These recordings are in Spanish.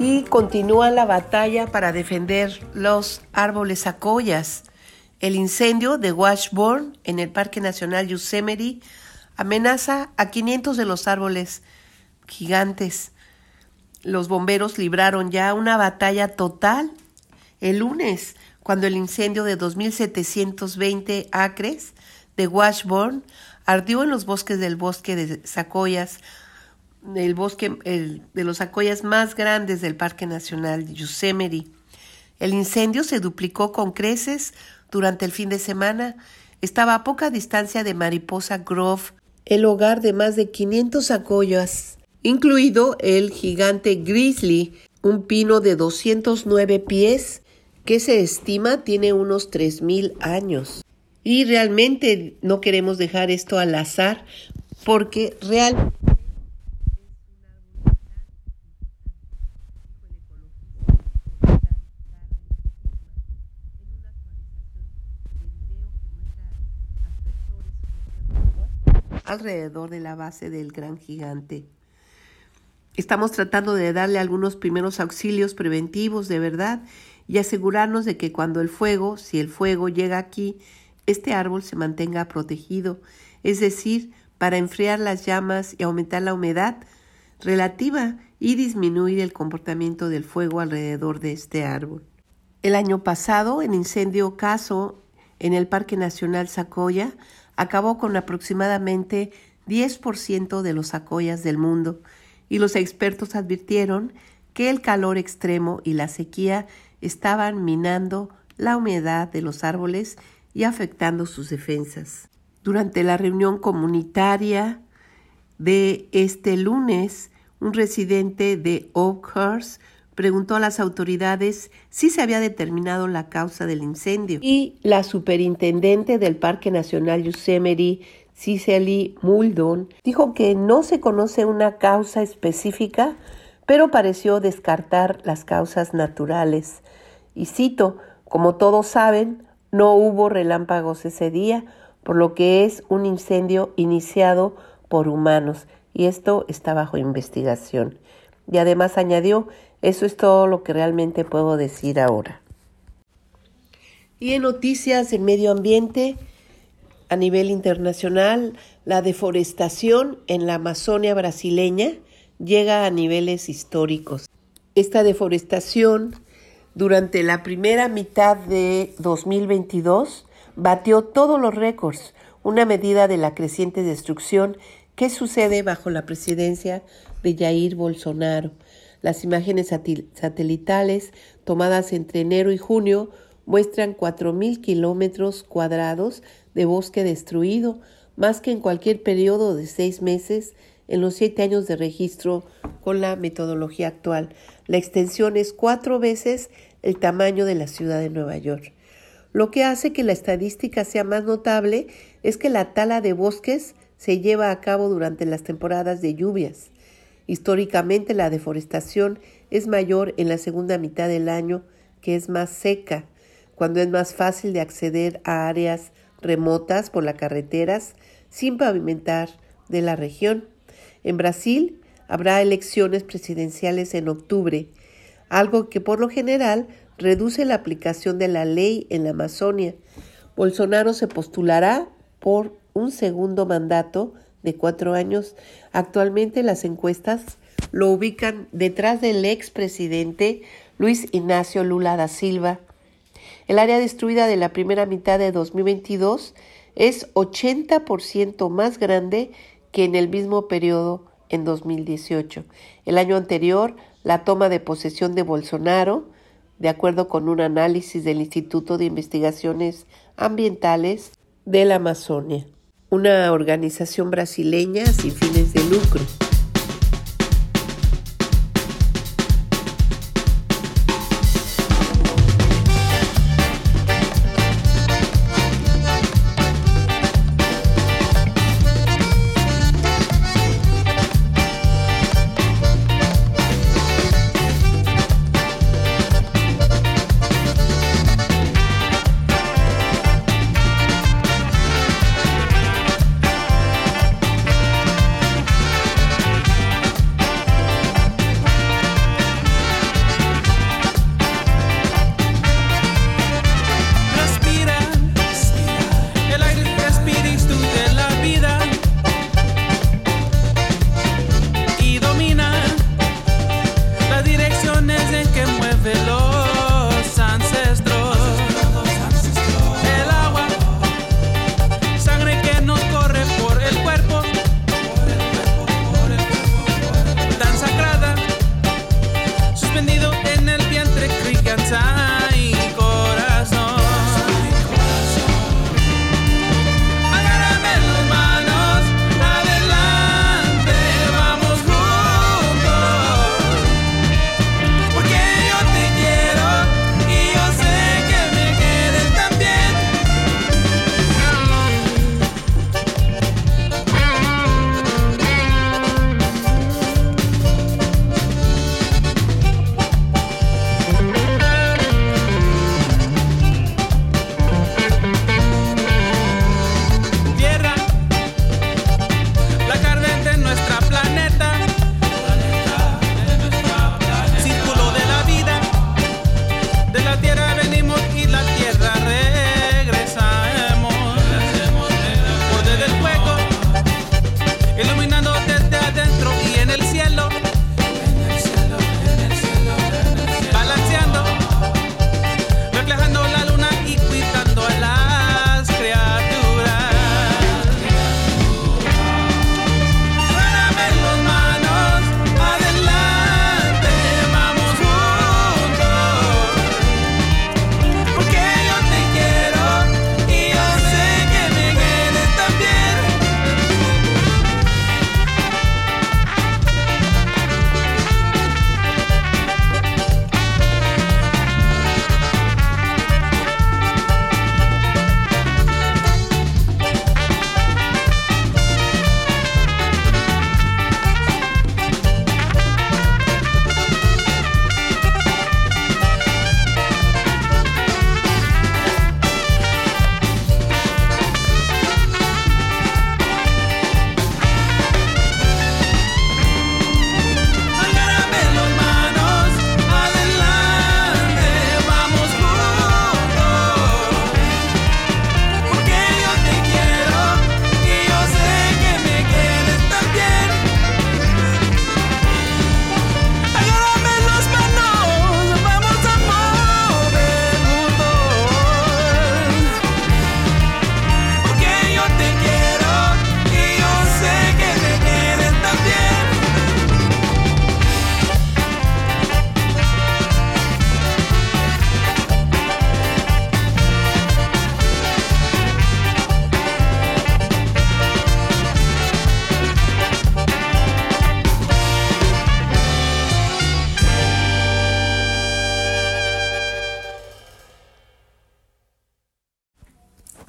Y continúa la batalla para defender los árboles secoyas. El incendio de Washburn en el Parque Nacional Yosemite amenaza a 500 de los árboles gigantes. Los bomberos libraron ya una batalla total el lunes, cuando el incendio de 2.720 acres de Washburn ardió en los bosques del bosque de secoyas, de los secoyas más grandes del Parque Nacional Yosemite. El incendio se duplicó con creces durante el fin de semana. Estaba a poca distancia de Mariposa Grove, el hogar de más de 500 secoyas, incluido el gigante Grizzly, un pino de 209 pies que se estima tiene unos 3,000 años. Y realmente no queremos dejar esto al azar, porque realmente alrededor de la base del gran gigante. Estamos tratando de darle algunos primeros auxilios preventivos de verdad y asegurarnos de que cuando si el fuego llega aquí, este árbol se mantenga protegido, es decir, para enfriar las llamas y aumentar la humedad relativa y disminuir el comportamiento del fuego alrededor de este árbol. El año pasado, el incendio Caso en el Parque Nacional Sequoia acabó con aproximadamente 10% de los secoyas del mundo, y los expertos advirtieron que el calor extremo y la sequía estaban minando la humedad de los árboles y afectando sus defensas. Durante la reunión comunitaria de este lunes, un residente de Oakhurst preguntó a las autoridades si se había determinado la causa del incendio, y la superintendente del Parque Nacional Yosemite, Cicely Muldoon, dijo que no se conoce una causa específica, pero pareció descartar las causas naturales. Y cito: como todos saben, no hubo relámpagos ese día, por lo que es un incendio iniciado por humanos, y esto está bajo investigación. Y además añadió: eso es todo lo que realmente puedo decir ahora. Y en noticias de medio ambiente, a nivel internacional, la deforestación en la Amazonia brasileña llega a niveles históricos. Esta deforestación durante la primera mitad de 2022 batió todos los récords, una medida de la creciente destrucción que sucede bajo la presidencia de Jair Bolsonaro. Las imágenes satelitales tomadas entre enero y junio muestran 4,000 kilómetros cuadrados de bosque destruido, más que en cualquier periodo de 6 meses en los 7 años de registro con la metodología actual. La extensión es 4 veces el tamaño de la ciudad de Nueva York. Lo que hace que la estadística sea más notable es que la tala de bosques se lleva a cabo durante las temporadas de lluvias. Históricamente, la deforestación es mayor en la segunda mitad del año, que es más seca, cuando es más fácil de acceder a áreas remotas por las carreteras sin pavimentar de la región. En Brasil habrá elecciones presidenciales en octubre, algo que por lo general reduce la aplicación de la ley en la Amazonia. Bolsonaro se postulará por un segundo mandato de 4 años. Actualmente las encuestas lo ubican detrás del expresidente Luis Ignacio Lula da Silva. El área destruida de la primera mitad de 2022 es 80% más grande que en el mismo periodo en 2018. El año anterior, la toma de posesión de Bolsonaro, de acuerdo con un análisis del Instituto de Investigaciones Ambientales de la Amazonia, una organización brasileña sin fines de lucro.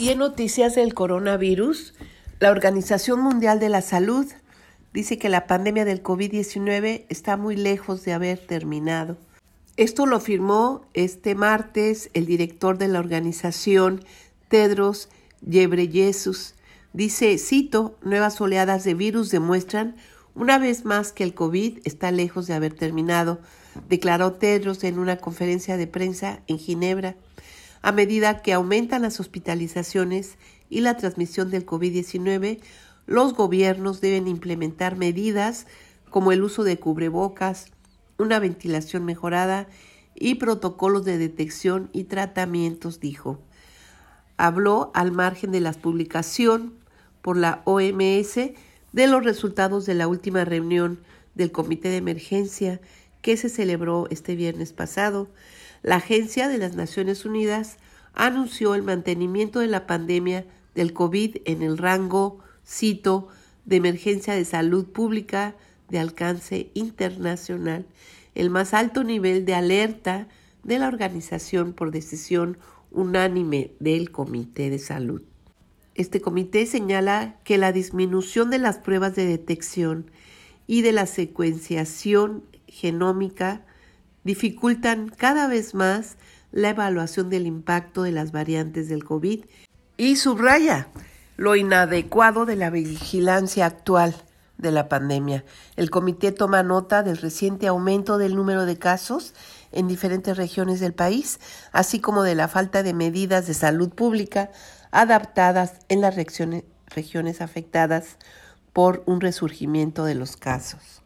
Y en noticias del coronavirus, la Organización Mundial de la Salud dice que la pandemia del COVID-19 está muy lejos de haber terminado. Esto lo afirmó este martes el director de la organización, Tedros Ghebreyesus. Dice, cito, nuevas oleadas de virus demuestran una vez más que el COVID está lejos de haber terminado, declaró Tedros en una conferencia de prensa en Ginebra. A medida que aumentan las hospitalizaciones y la transmisión del COVID-19, los gobiernos deben implementar medidas como el uso de cubrebocas, una ventilación mejorada y protocolos de detección y tratamientos, dijo. Habló al margen de la publicación por la OMS de los resultados de la última reunión del Comité de Emergencia que se celebró este viernes pasado. La Agencia de las Naciones Unidas anunció el mantenimiento de la pandemia del COVID en el rango, cito, de emergencia de salud pública de alcance internacional, el más alto nivel de alerta de la organización por decisión unánime del Comité de Salud. Este comité señala que la disminución de las pruebas de detección y de la secuenciación genómica dificultan cada vez más la evaluación del impacto de las variantes del COVID y subraya lo inadecuado de la vigilancia actual de la pandemia. El comité toma nota del reciente aumento del número de casos en diferentes regiones del país, así como de la falta de medidas de salud pública adaptadas en las regiones afectadas por un resurgimiento de los casos.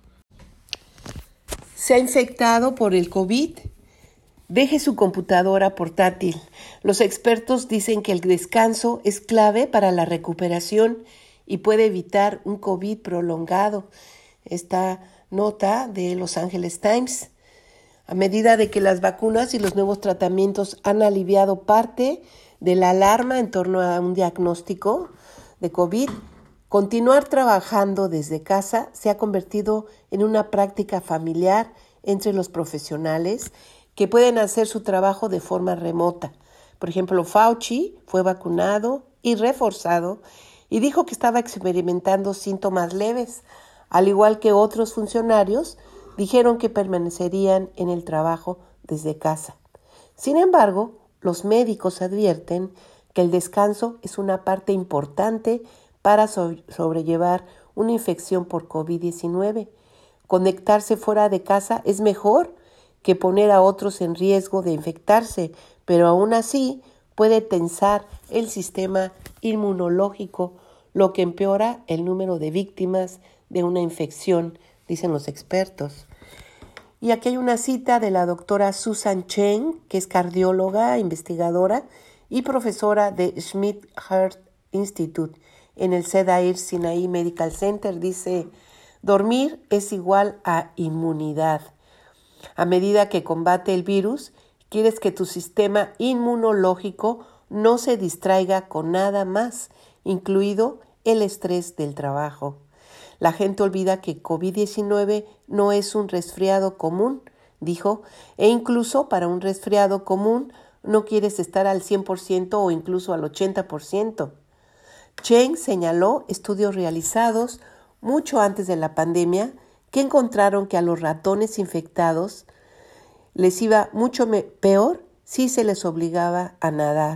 ¿Se ha infectado por el COVID? Deje su computadora portátil. Los expertos dicen que el descanso es clave para la recuperación y puede evitar un COVID prolongado. Esta nota de Los Angeles Times. A medida de que las vacunas y los nuevos tratamientos han aliviado parte de la alarma en torno a un diagnóstico de COVID, continuar trabajando desde casa se ha convertido en una práctica familiar entre los profesionales que pueden hacer su trabajo de forma remota. Por ejemplo, Fauci fue vacunado y reforzado y dijo que estaba experimentando síntomas leves, al igual que otros funcionarios dijeron que permanecerían en el trabajo desde casa. Sin embargo, los médicos advierten que el descanso es una parte importante para sobrellevar una infección por COVID-19. Conectarse fuera de casa es mejor que poner a otros en riesgo de infectarse, pero aún así puede tensar el sistema inmunológico, lo que empeora el número de víctimas de una infección, dicen los expertos. Y aquí hay una cita de la doctora Susan Cheng, que es cardióloga, investigadora y profesora de Schmidt Heart Institute en el Cedar Sinai Medical Center. Dice, dormir es igual a inmunidad. A medida que combate el virus, quieres que tu sistema inmunológico no se distraiga con nada más, incluido el estrés del trabajo. La gente olvida que COVID-19 no es un resfriado común, dijo, e incluso para un resfriado común no quieres estar al 100% o incluso al 80%. Cheng señaló estudios realizados mucho antes de la pandemia que encontraron que a los ratones infectados les iba mucho peor si se les obligaba a nadar.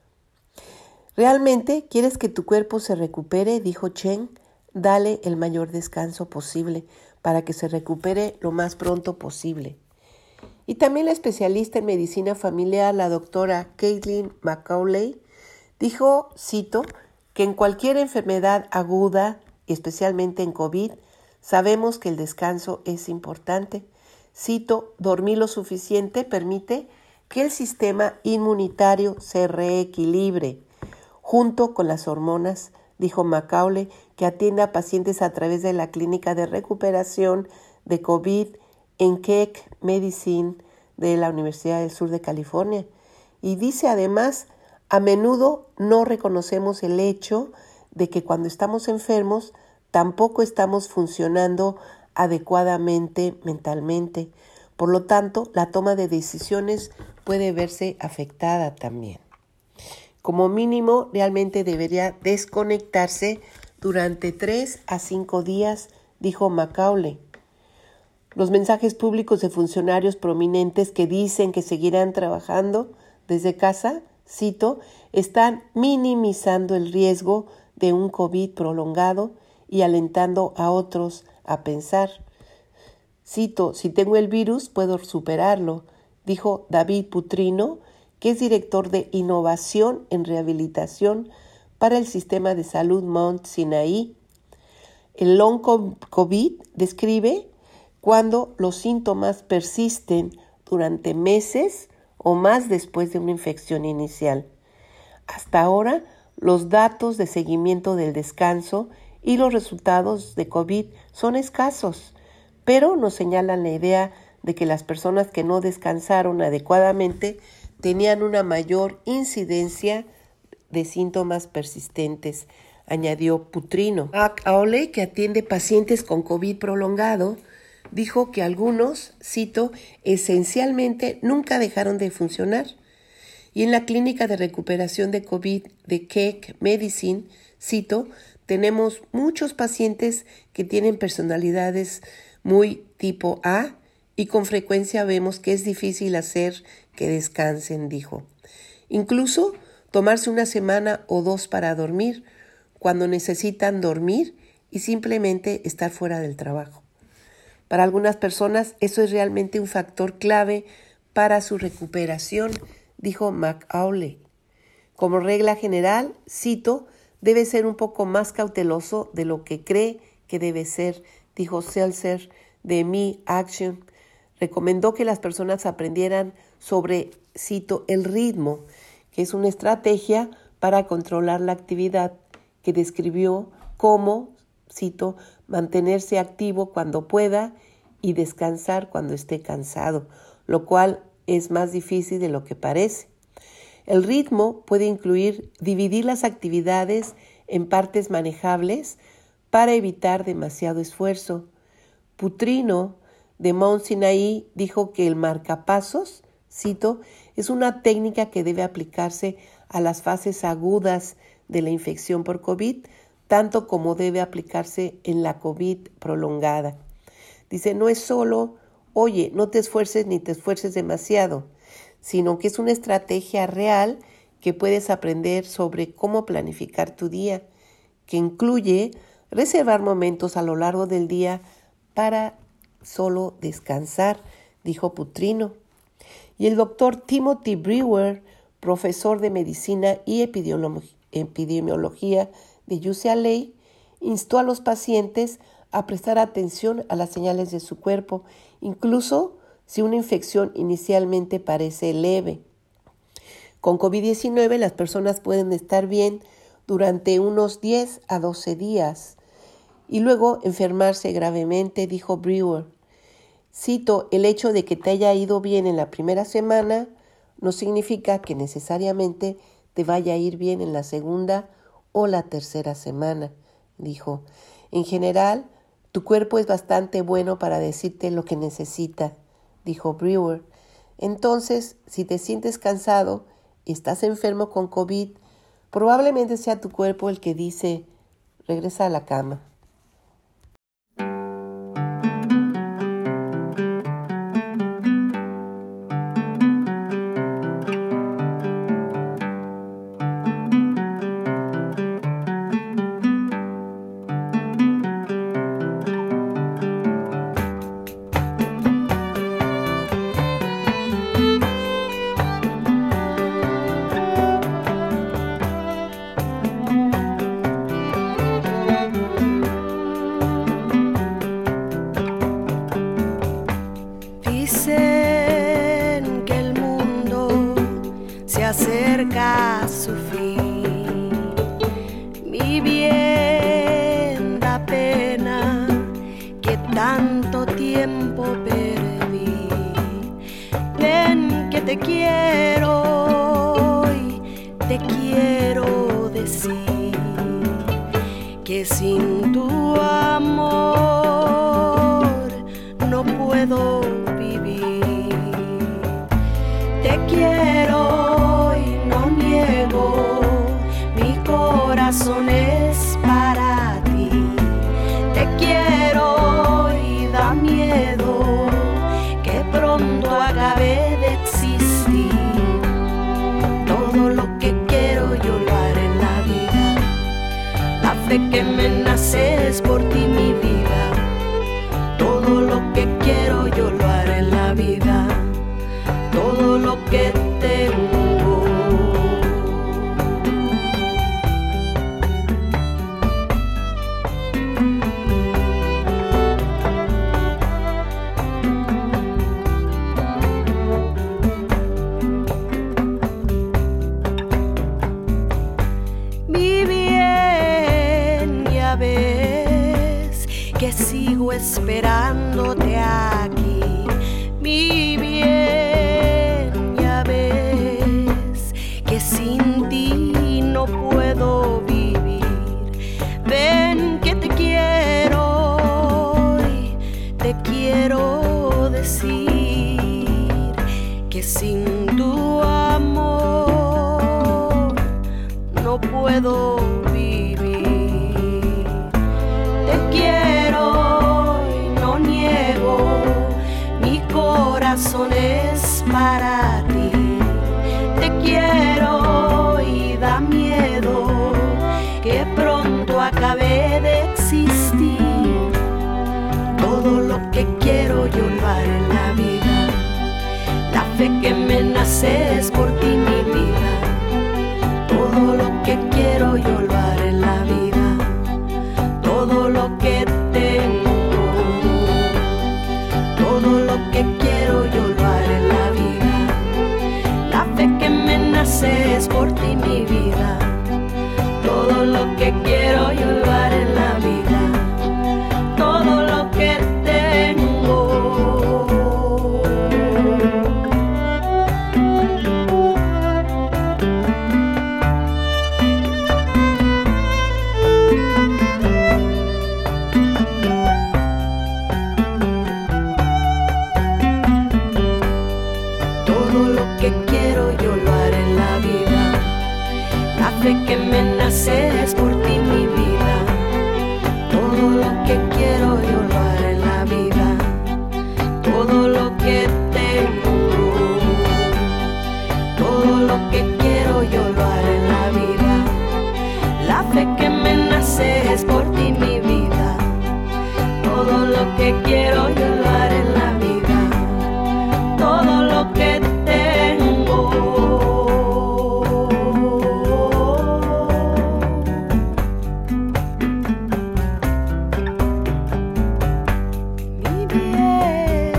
¿Realmente quieres que tu cuerpo se recupere?, dijo Cheng. Dale el mayor descanso posible para que se recupere lo más pronto posible. Y también la especialista en medicina familiar, la doctora Caitlin McCauley, dijo, cito, que en cualquier enfermedad aguda, y especialmente en COVID, sabemos que el descanso es importante. Cito, dormir lo suficiente permite que el sistema inmunitario se reequilibre junto con las hormonas, dijo Macaulay, que atiende a pacientes a través de la Clínica de Recuperación de COVID en Keck Medicine de la Universidad del Sur de California. Y dice además, a menudo no reconocemos el hecho de que cuando estamos enfermos tampoco estamos funcionando adecuadamente mentalmente. Por lo tanto, la toma de decisiones puede verse afectada también. Como mínimo, realmente debería desconectarse durante 3 a 5 días, dijo Macaulay. Los mensajes públicos de funcionarios prominentes que dicen que seguirán trabajando desde casa, cito, están minimizando el riesgo de un COVID prolongado y alentando a otros a pensar. Cito, si tengo el virus, puedo superarlo, dijo David Putrino, que es director de innovación en rehabilitación para el sistema de salud Mount Sinai. El long COVID describe cuando los síntomas persisten durante meses o más después de una infección inicial. Hasta ahora, los datos de seguimiento del descanso y los resultados de COVID son escasos, pero nos señalan la idea de que las personas que no descansaron adecuadamente tenían una mayor incidencia de síntomas persistentes, añadió Putrino. Macaulay, que atiende pacientes con COVID prolongado, dijo que algunos, cito, esencialmente nunca dejaron de funcionar. Y en la clínica de recuperación de COVID de Keck Medicine, cito, tenemos muchos pacientes que tienen personalidades muy tipo A y con frecuencia vemos que es difícil hacer que descansen, dijo. Incluso tomarse una semana o 2 para dormir cuando necesitan dormir y simplemente estar fuera del trabajo. Para algunas personas eso es realmente un factor clave para su recuperación, dijo Macaulay. Como regla general, cito, debe ser un poco más cauteloso de lo que cree que debe ser, dijo Seltzer de Me Action. Recomendó que las personas aprendieran sobre, cito, el ritmo, que es una estrategia para controlar la actividad, que describió como, cito, mantenerse activo cuando pueda y descansar cuando esté cansado, lo cual es más difícil de lo que parece. El ritmo puede incluir dividir las actividades en partes manejables para evitar demasiado esfuerzo. Putrino, de Mount Sinai, dijo que el marcapasos, cito, es una técnica que debe aplicarse a las fases agudas de la infección por COVID, tanto como debe aplicarse en la COVID prolongada. Dice, no es solo, oye, no te esfuerces ni te esfuerces demasiado, sino que es una estrategia real que puedes aprender sobre cómo planificar tu día, que incluye reservar momentos a lo largo del día para solo descansar, dijo Putrino. Y el doctor Timothy Brewer, profesor de medicina y epidemiología de UCLA, instó a los pacientes a prestar atención a las señales de su cuerpo, incluso si una infección inicialmente parece leve. Con COVID-19 las personas pueden estar bien durante unos 10 a 12 días y luego enfermarse gravemente, dijo Brewer. Cito, el hecho de que te haya ido bien en la primera semana no significa que necesariamente te vaya a ir bien en la segunda o la tercera semana, dijo. En general, tu cuerpo es bastante bueno para decirte lo que necesita, dijo Brewer. Entonces, si te sientes cansado y estás enfermo con COVID, probablemente sea tu cuerpo el que dice, regresa a la cama. Dicen que el mundo se acerca a su fin. Mi bien, da pena que tanto tiempo perdí. Ven que te quiero y te quiero decir que sin tu amor no puedo vivir. Te quiero y no niego fe que me nace es por ti, mi vida. Todo lo que quiero yo lo haré en la vida. Todo lo que tengo. Mi bien, ya ves que sigo esperándote aquí. Mi bien, ya ves que sin ti no puedo vivir. Ven que te quiero y te quiero decir que sin tu amor no puedo vivir. Te quiero y no niego, mi corazón es para ti. Te quiero y da miedo que pronto acabe de existir. Todo lo que quiero yo lo haré en la vida. La fe que me nace es por ti, mi vida. Todo lo que quiero yo lo haré en la vida. Todo lo que tengo, todo lo que quiero yo lo haré en la vida. La fe que me nace es por ti, mi vida. Todo lo que quiero yo lo haré en la vida. Todo lo que tengo. Todo lo que quiero yo lo haré en la vida. La fe que me nace es por ti, mi vida. Todo lo que quiero yo lo haré en la vida. Todo lo que tengo, todo lo que quiero yo lo haré en la vida. La fe que me nace es por ti, mi vida. Todo lo que quiero yo lo haré en la vida. Todo lo que tengo. Mi bien.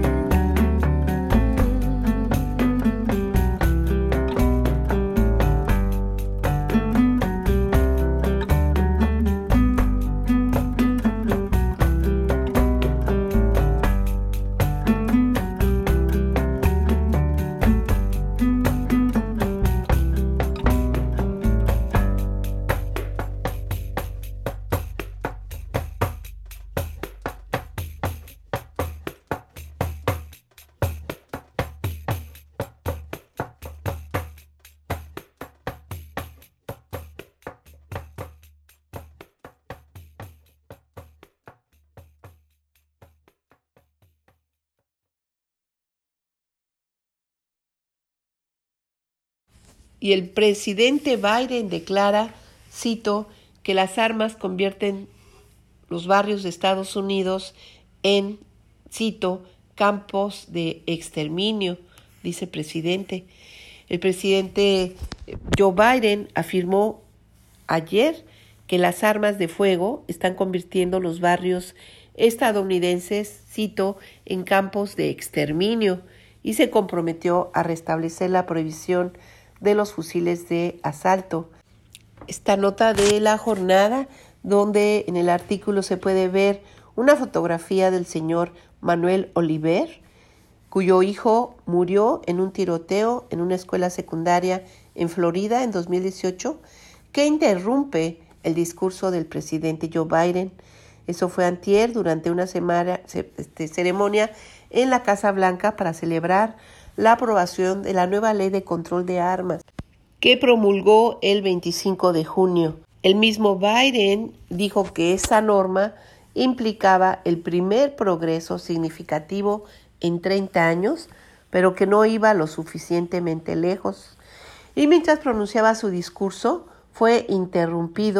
Y el presidente Biden declara, cito, que las armas convierten los barrios de Estados Unidos en, cito, campos de exterminio, dice el presidente. El presidente Joe Biden afirmó ayer que las armas de fuego están convirtiendo los barrios estadounidenses, cito, en campos de exterminio, y se comprometió a restablecer la prohibición de los fusiles de asalto. Esta nota de la jornada, donde en el artículo se puede ver una fotografía del señor Manuel Oliver, cuyo hijo murió en un tiroteo en una escuela secundaria en Florida en 2018, que interrumpe el discurso del presidente Joe Biden. Eso fue antier durante una ceremonia en la Casa Blanca para celebrar la aprobación de la nueva ley de control de armas que promulgó el 25 de junio. El mismo Biden dijo que esa norma implicaba el primer progreso significativo en 30 años, pero que no iba lo suficientemente lejos. Y mientras pronunciaba su discurso, fue interrumpido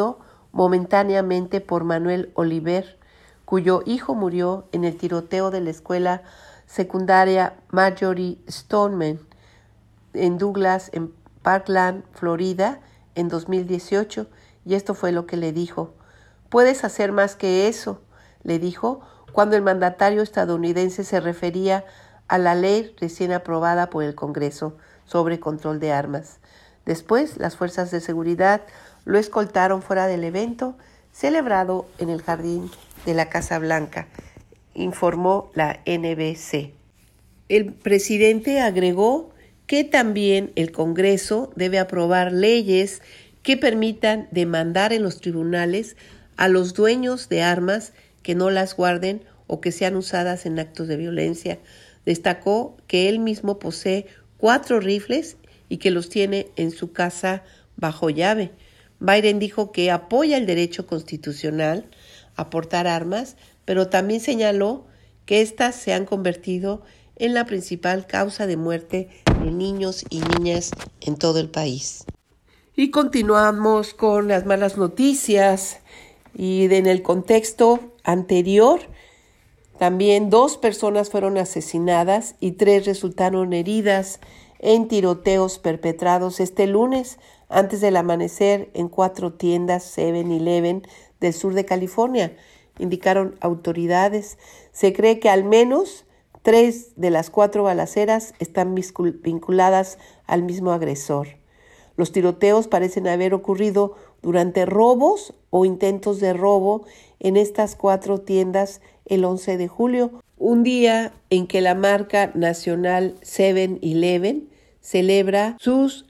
momentáneamente por Manuel Oliver, cuyo hijo murió en el tiroteo de la escuela secundaria Marjorie Stoneman en Douglas, en Parkland, Florida, en 2018, y esto fue lo que le dijo. «Puedes hacer más que eso», le dijo, cuando el mandatario estadounidense se refería a la ley recién aprobada por el Congreso sobre control de armas. Después, las fuerzas de seguridad lo escoltaron fuera del evento celebrado en el jardín de la Casa Blanca, informó la NBC. El presidente agregó que también el Congreso debe aprobar leyes que permitan demandar en los tribunales a los dueños de armas que no las guarden o que sean usadas en actos de violencia. Destacó que él mismo posee 4 rifles y que los tiene en su casa bajo llave. Biden dijo que apoya el derecho constitucional a portar armas, pero también señaló que éstas se han convertido en la principal causa de muerte de niños y niñas en todo el país. Y continuamos con las malas noticias. Y en el contexto anterior, también 2 personas fueron asesinadas y 3 resultaron heridas en tiroteos perpetrados este lunes antes del amanecer en 4 tiendas 7-Eleven del sur de California, indicaron autoridades. Se cree que al menos 3 de las 4 balaceras están vinculadas al mismo agresor. Los tiroteos parecen haber ocurrido durante robos o intentos de robo en estas 4 tiendas el 11 de julio, un día en que la marca nacional 7-Eleven celebra sus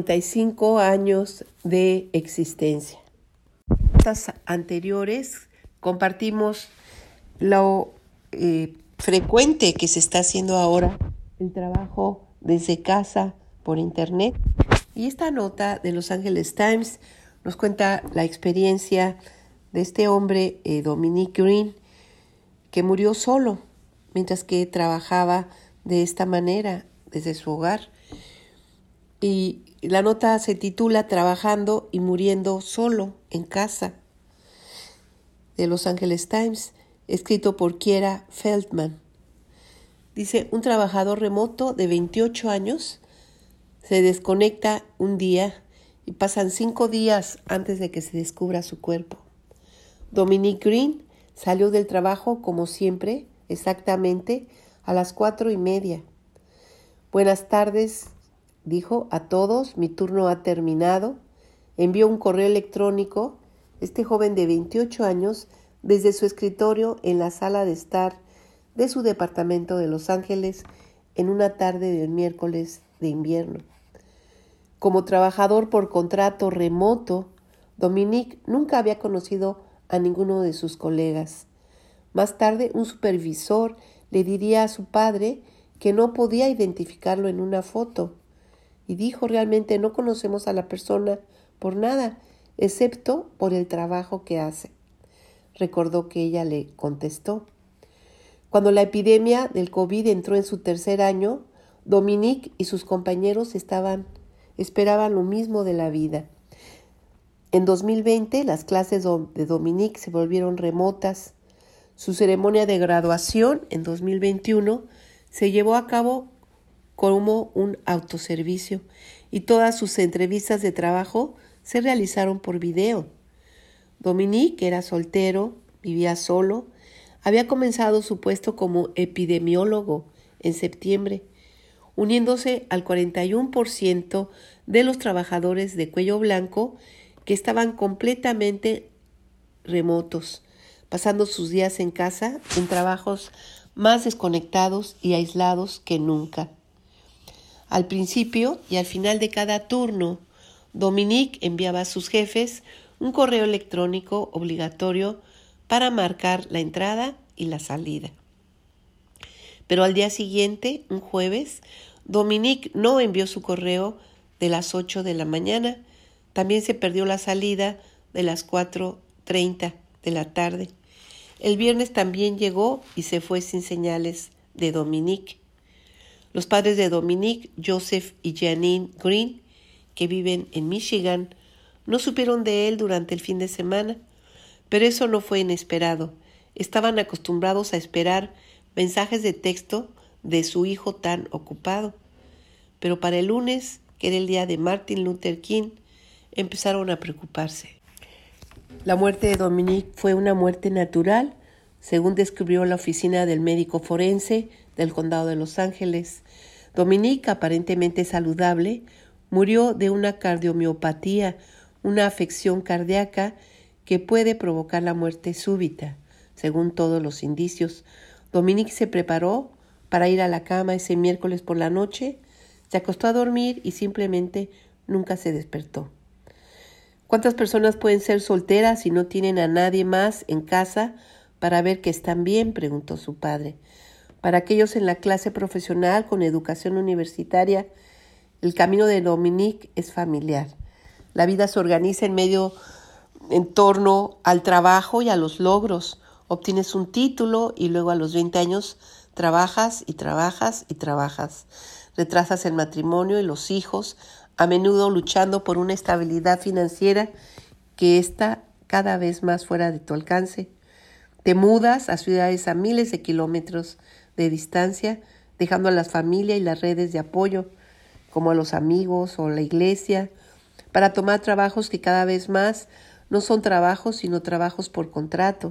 95 años de existencia. En estas anteriores compartimos lo frecuente que se está haciendo ahora el trabajo desde casa por internet. Y esta nota de Los Angeles Times nos cuenta la experiencia de este hombre, Dominic Green, que murió solo mientras que trabajaba de esta manera desde su hogar. Y la nota se titula Trabajando y muriendo solo en casa, de Los Angeles Times, escrito por Kiera Feldman. Dice, un trabajador remoto de 28 años se desconecta un día y pasan 5 días antes de que se descubra su cuerpo. Dominic Green salió del trabajo como siempre, exactamente a las 4:30. Buenas tardes, dijo a todos, mi turno ha terminado. Envió un correo electrónico, este joven de 28 años, desde su escritorio en la sala de estar de su departamento de Los Ángeles en una tarde del miércoles de invierno. Como trabajador por contrato remoto, Dominic nunca había conocido a ninguno de sus colegas. Más tarde, un supervisor le diría a su padre que no podía identificarlo en una foto. Y dijo, realmente no conocemos a la persona por nada, excepto por el trabajo que hace. Recordó que ella le contestó. Cuando la epidemia del COVID entró en su 3er año, Dominic y sus compañeros esperaban lo mismo de la vida. En 2020, las clases de Dominic se volvieron remotas. Su ceremonia de graduación en 2021 se llevó a cabo como un autoservicio y todas sus entrevistas de trabajo se realizaron por video. Dominic era soltero, vivía solo, había comenzado su puesto como epidemiólogo en septiembre, uniéndose al 41% de los trabajadores de cuello blanco que estaban completamente remotos, pasando sus días en casa en trabajos más desconectados y aislados que nunca. Al principio y al final de cada turno, Dominic enviaba a sus jefes un correo electrónico obligatorio para marcar la entrada y la salida. Pero al día siguiente, un jueves, Dominic no envió su correo de las 8 de la mañana. También se perdió la salida de las 4:30 de la tarde. El viernes también llegó y se fue sin señales de Dominic. Los padres de Dominic, Joseph y Janine Green, que viven en Michigan, No supieron de él durante el fin de semana, pero eso no fue inesperado. Estaban acostumbrados a esperar mensajes de texto de su hijo tan ocupado. Pero para el lunes, que era el día de Martin Luther King, empezaron a preocuparse. La muerte de Dominique fue una muerte natural, según descubrió la oficina del médico forense del condado de Los Ángeles. Dominique, aparentemente saludable, murió de una cardiomiopatía, una afección cardíaca que puede provocar la muerte súbita, según todos los indicios. Dominique se preparó para ir a la cama ese miércoles por la noche, se acostó a dormir y simplemente nunca se despertó. ¿Cuántas personas pueden ser solteras si no tienen a nadie más en casa para ver que están bien?, preguntó su padre. Para aquellos en la clase profesional con educación universitaria, el camino de Dominique es familiar. La vida se organiza en torno al trabajo y a los logros. Obtienes un título y luego a los 20 años trabajas y trabajas y trabajas. Retrasas el matrimonio y los hijos, a menudo luchando por una estabilidad financiera que está cada vez más fuera de tu alcance. Te mudas a ciudades a miles de kilómetros de distancia, dejando a la familia y las redes de apoyo, como a los amigos o la iglesia, para tomar trabajos que cada vez más no son trabajos, sino trabajos por contrato.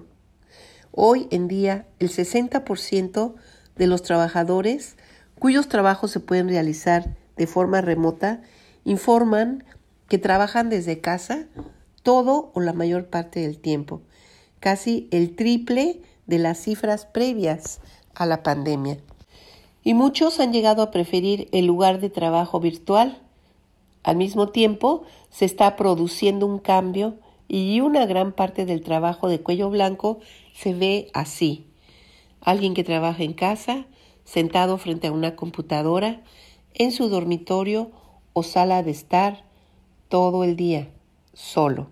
Hoy en día, el 60% de los trabajadores cuyos trabajos se pueden realizar de forma remota informan que trabajan desde casa todo o la mayor parte del tiempo, casi el triple de las cifras previas a la pandemia. Y muchos han llegado a preferir el lugar de trabajo virtual. Al mismo tiempo, se está produciendo un cambio y una gran parte del trabajo de cuello blanco se ve así. Alguien que trabaja en casa, sentado frente a una computadora, en su dormitorio o sala de estar todo el día, solo.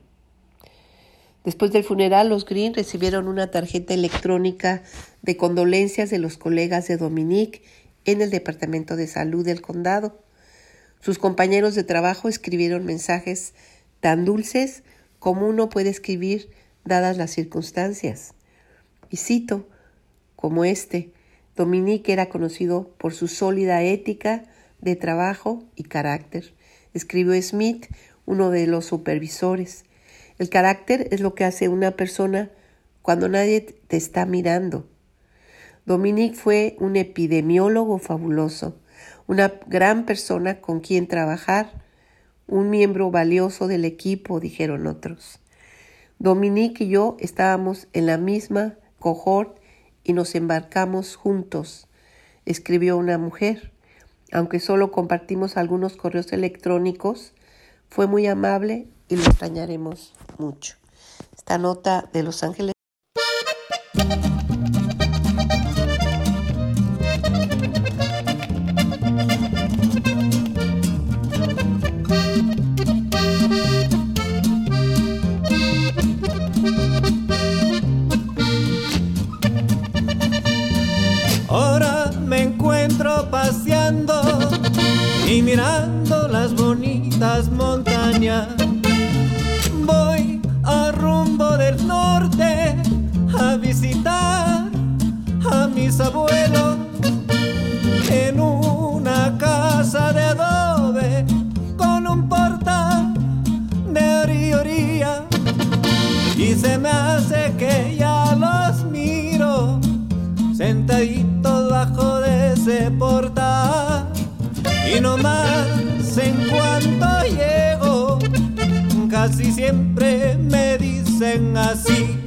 Después del funeral, los Green recibieron una tarjeta electrónica de condolencias de los colegas de Dominique en el Departamento de Salud del condado. Sus compañeros de trabajo escribieron mensajes tan dulces como uno puede escribir dadas las circunstancias. Y cito, como Dominique era conocido por su sólida ética de trabajo y carácter. Escribió Smith, uno de los supervisores. El carácter es lo que hace una persona cuando nadie te está mirando. Dominique fue un epidemiólogo fabuloso, una gran persona con quien trabajar, un miembro valioso del equipo, dijeron otros. Dominique y yo estábamos en la misma cohort y nos embarcamos juntos, escribió una mujer. Aunque solo compartimos algunos correos electrónicos, fue muy amable y lo extrañaremos mucho. Esta nota de Los Ángeles. Ahora me encuentro paseando y mirando las bonitas montañas. Voy a rumbo del norte a visitar a mis abuelos en una casa de adobe con un portal de orilla. Y se me hace que ya los miro sentaditos bajo de ese portal. Y no más en cuanto llego, casi siempre me dicen así: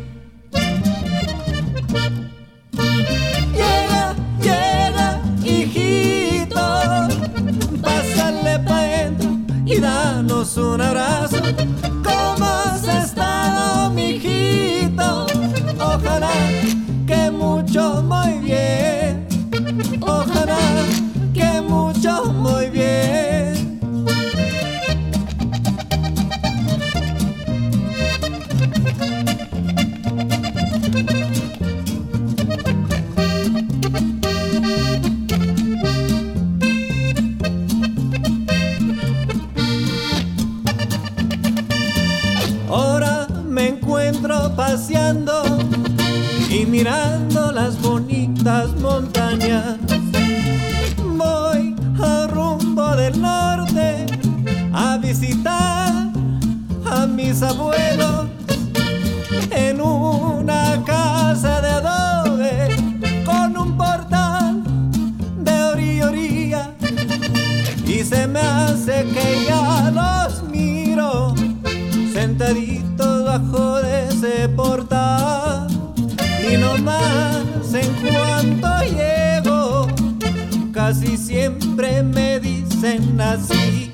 llega, llega, hijito, pásale pa' dentro y danos un abrazo. ¿Cómo has estado, mijito? Ojalá que mucho, muy bien. Ojalá que mucho, muy bien. y mirando las bonitas montañas. Voy al rumbo del norte a visitar a mis abuelos en una casa de adobe con un portal de orilla a orilla, y se me hace que ya los miro sentaditos bajo de ese portal. Y no más en cuanto llego, casi siempre me dicen así: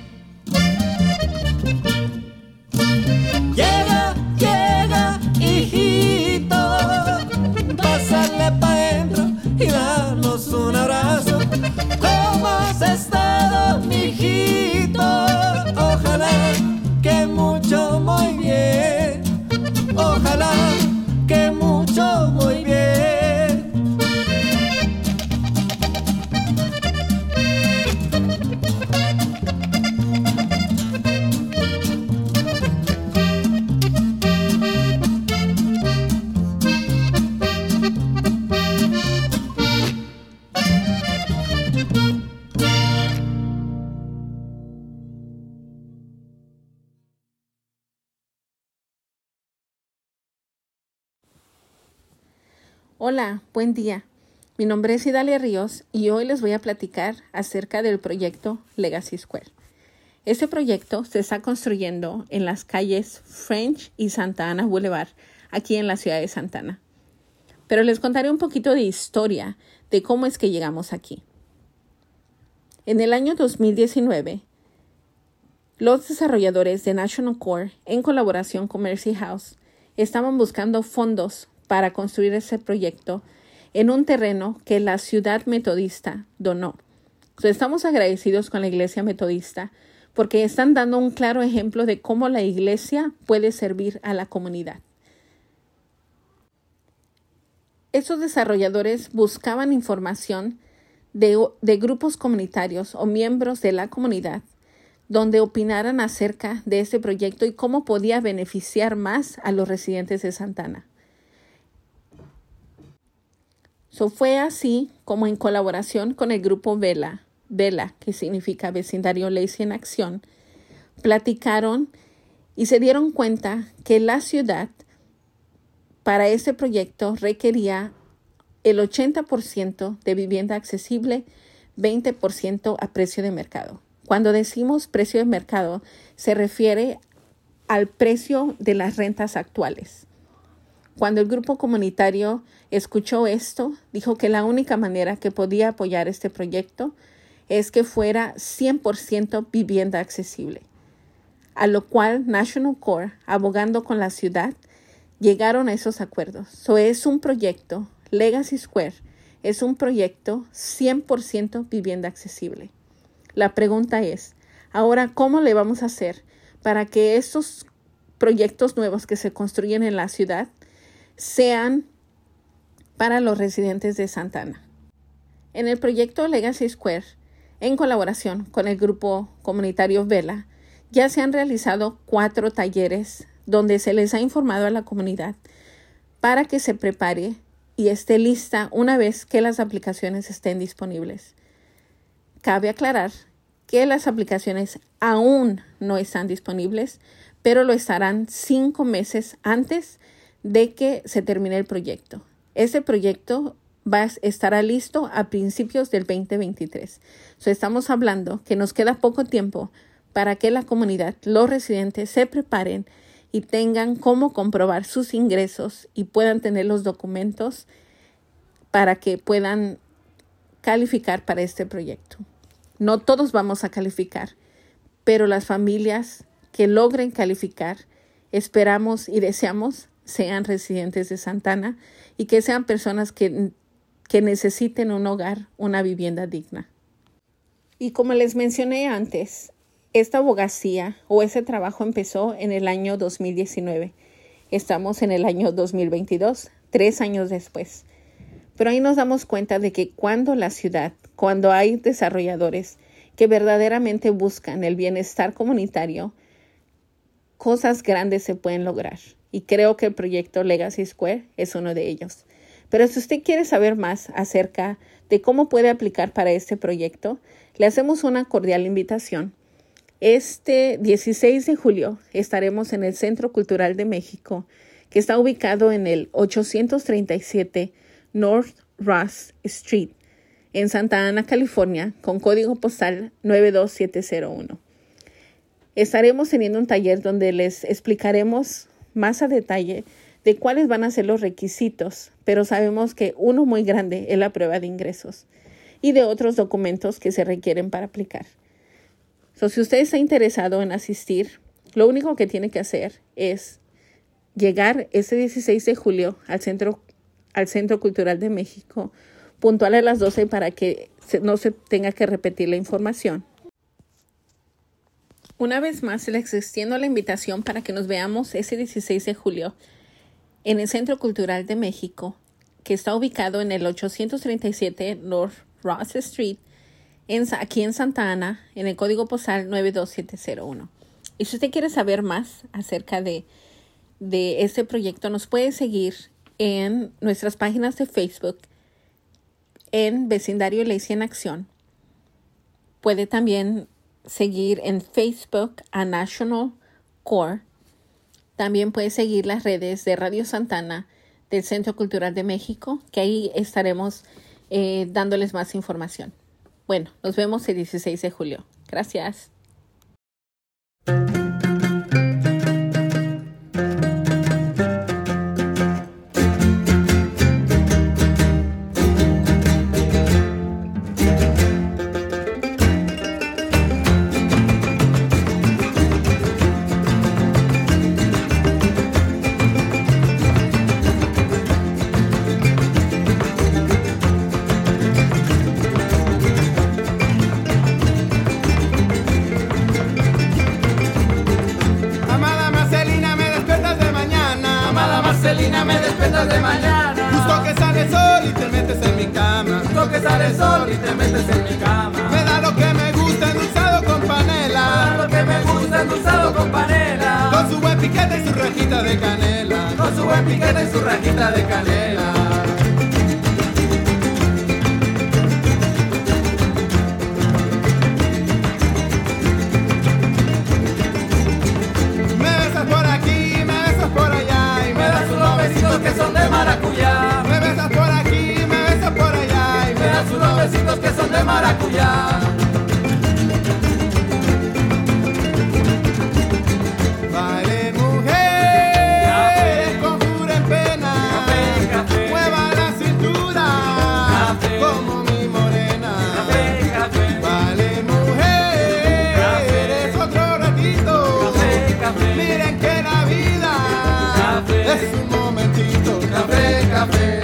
llega, llega, hijito, pásale pa' dentro y danos un abrazo. ¿Cómo has estado, mijito? Ojalá que mucho, muy bien. Ojalá que mucho, muy bien. Hola, buen día. Mi nombre es Idalia Ríos y hoy les voy a platicar acerca del proyecto Legacy Square. Este proyecto se está construyendo en las calles French y Santa Ana Boulevard, aquí en la ciudad de Santa Ana. Pero les contaré un poquito de historia de cómo es que llegamos aquí. En el año 2019, los desarrolladores de National Core, en colaboración con Mercy House, estaban buscando fondos para construir ese proyecto en un terreno que la ciudad metodista donó. Estamos agradecidos con la iglesia metodista porque están dando un claro ejemplo de cómo la iglesia puede servir a la comunidad. Estos desarrolladores buscaban información de grupos comunitarios o miembros de la comunidad donde opinaran acerca de este proyecto y cómo podía beneficiar más a los residentes de Santa Ana. Fue así como en colaboración con el grupo Vela, que significa Vecindario Lacy en Acción, platicaron y se dieron cuenta que la ciudad para este proyecto requería el 80% de vivienda accesible, 20% a precio de mercado. Cuando decimos precio de mercado, se refiere al precio de las rentas actuales. Cuando el grupo comunitario escuchó esto, dijo que la única manera que podía apoyar este proyecto es que fuera 100% vivienda accesible. A lo cual National Core, abogando con la ciudad, llegaron a esos acuerdos. Es un proyecto, Legacy Square, es un proyecto 100% vivienda accesible. La pregunta es, ahora, ¿cómo le vamos a hacer para que estos proyectos nuevos que se construyen en la ciudad sean para los residentes de Santa Ana? En el proyecto Legacy Square, en colaboración con el grupo comunitario Vela, ya se han realizado 4 talleres donde se les ha informado a la comunidad para que se prepare y esté lista una vez que las aplicaciones estén disponibles. Cabe aclarar que las aplicaciones aún no están disponibles, pero lo estarán 5 meses antes de que se termine el proyecto. Este proyecto estará listo a principios del 2023. Estamos hablando que nos queda poco tiempo para que la comunidad, los residentes, se preparen y tengan cómo comprobar sus ingresos y puedan tener los documentos para que puedan calificar para este proyecto. No todos vamos a calificar, pero las familias que logren calificar, esperamos y deseamos sean residentes de Santa Ana y que sean personas que necesiten un hogar, una vivienda digna. Y como les mencioné antes, esta abogacía o ese trabajo empezó en el año 2019. Estamos en el año 2022, 3 años después. Pero ahí nos damos cuenta de que cuando hay desarrolladores que verdaderamente buscan el bienestar comunitario, cosas grandes se pueden lograr. Y creo que el proyecto Legacy Square es uno de ellos. Pero si usted quiere saber más acerca de cómo puede aplicar para este proyecto, le hacemos una cordial invitación. Este 16 de julio estaremos en el Centro Cultural de México, que está ubicado en el 837 North Ross Street, en Santa Ana, California, con código postal 92701. Estaremos teniendo un taller donde les explicaremos más a detalle de cuáles van a ser los requisitos, pero sabemos que uno muy grande es la prueba de ingresos y de otros documentos que se requieren para aplicar. Si usted está interesado en asistir, lo único que tiene que hacer es llegar este 16 de julio al Centro Cultural de México, puntual a las 12 para que no se tenga que repetir la información. Una vez más, les extiendo la invitación para que nos veamos ese 16 de julio en el Centro Cultural de México, que está ubicado en el 837 North Ross Street, aquí en Santa Ana, en el código postal 92701. Y si usted quiere saber más acerca de este proyecto, nos puede seguir en nuestras páginas de Facebook, en Vecindario Lacey en Acción. Puede también seguir en Facebook a National Core. También puede seguir las redes de Radio Santana del Centro Cultural de México, que ahí estaremos dándoles más información. Bueno, nos vemos el 16 de julio. Gracias. Marcelina, me despiertas de mañana. Justo que sale el sol y te metes en mi cama. Justo que sale el sol y te metes en mi cama. Me da lo que me gusta endulzado con panela. Me da lo que me gusta endulzado con panela. Con su buen piquete y su rajita de canela. Con su buen piquete y su rajita de canela. Que son de maracuyá. Me besas por aquí, me besas por allá y me das unos besitos que son de maracuyá. Bailen mujeres, conjuren pena. Café, café. Mueva la cintura, café. Como mi morena. Café, café. Bailen mujeres, otro ratito. Café, café. Miren que la vida café. Es un momentito. Café, café.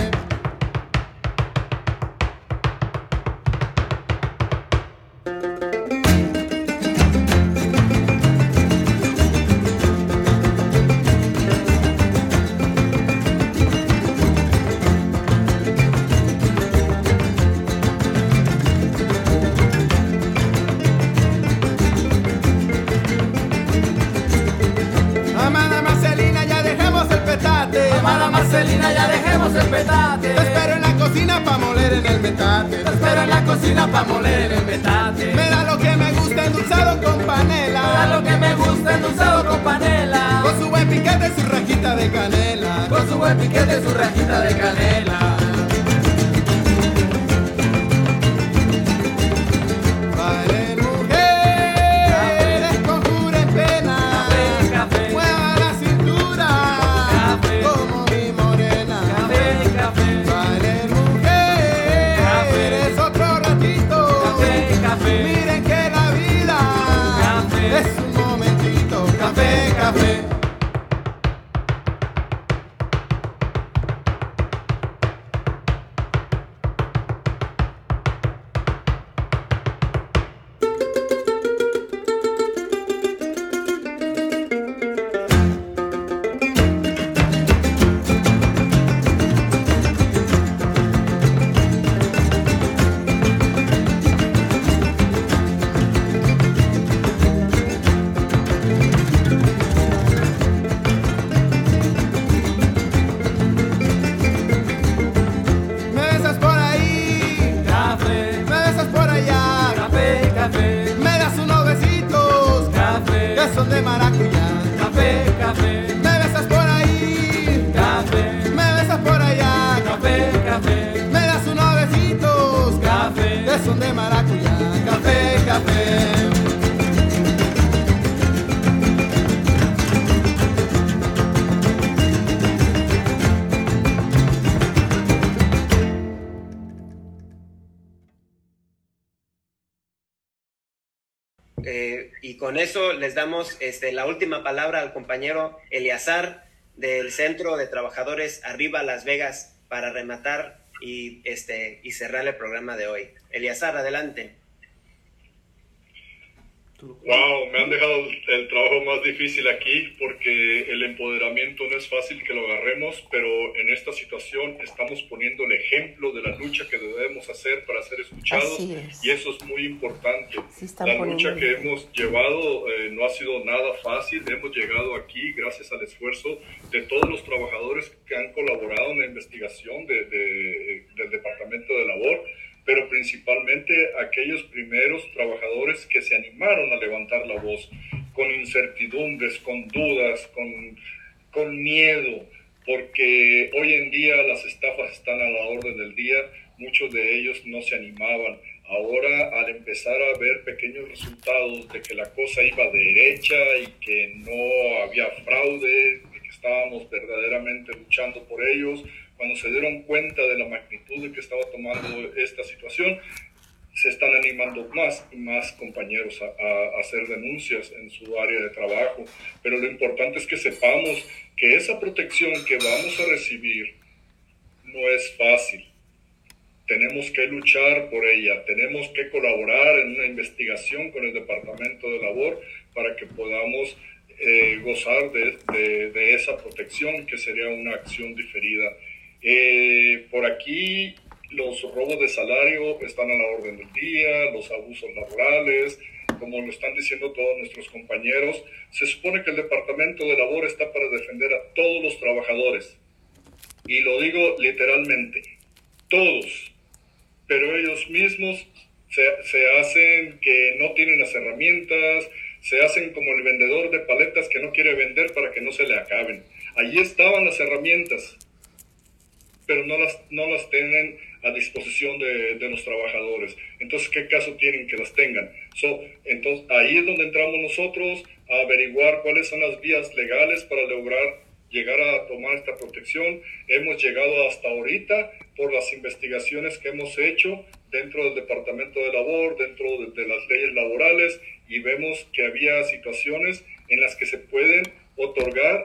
Amada Marcelina, ya dejemos el petate. Amada Marcelina, ya dejemos el petate. Te espero en la cocina pa' moler en el metate. Te espero en la cocina pa' moler en el metate. Me da lo que me gusta endulzado con panela. Me da lo que me gusta endulzado con panela. Con su buen piquete y su rajita de canela. Con su buen piquete y su rajita de canela. Bailen mujeres, conjuren pena. Café, café. Mueva la cintura, café. Como mi morena. Café, café. Bailen mujeres, otro ratito. Café, café. Miren que la vida café. Es un momentito. Café, café. café. Me das unos besitos, café, que son de maracuyá, café, café. Y con eso les damos la última palabra al compañero Eleazar del Centro de Trabajadores Arriba Las Vegas para rematar y cerrar el programa de hoy. Eleazar, adelante. Wow, me han dejado el trabajo más difícil aquí porque el empoderamiento no es fácil que lo agarremos, pero en esta situación estamos poniendo el ejemplo de la lucha que debemos hacer para ser escuchados, y eso es muy importante. La lucha que hemos llevado no ha sido nada fácil. Hemos llegado aquí gracias al esfuerzo de todos los trabajadores que han colaborado en la investigación del Departamento de Labor, pero principalmente aquellos primeros trabajadores que se animaron a levantar la voz, con incertidumbres, con dudas, con miedo, porque hoy en día las estafas están a la orden del día. Muchos de ellos no se animaban. Ahora, al empezar a ver pequeños resultados de que la cosa iba derecha y que no había fraude, de que estábamos verdaderamente luchando por ellos, cuando se dieron cuenta de la magnitud de que estaba tomando esta situación, se están animando más y más compañeros a hacer denuncias en su área de trabajo. Pero lo importante es que sepamos que esa protección que vamos a recibir no es fácil. Tenemos que luchar por ella, tenemos que colaborar en una investigación con el Departamento de Labor para que podamos gozar de esa protección, que sería una acción diferida. Por aquí los robos de salario están a la orden del día, los abusos laborales, como lo están diciendo todos nuestros compañeros. Se supone que el Departamento de Labor está para defender a todos los trabajadores, y lo digo literalmente, todos, pero ellos mismos se hacen que no tienen las herramientas, se hacen como el vendedor de paletas que no quiere vender para que no se le acaben. Allí estaban las herramientas, pero no las tienen a disposición de los trabajadores. Entonces, ¿qué caso tienen que las tengan? Entonces, ahí es donde entramos nosotros a averiguar cuáles son las vías legales para lograr llegar a tomar esta protección. Hemos llegado hasta ahorita por las investigaciones que hemos hecho dentro del Departamento de Labor, dentro de las leyes laborales, y vemos que había situaciones en las que se pueden otorgar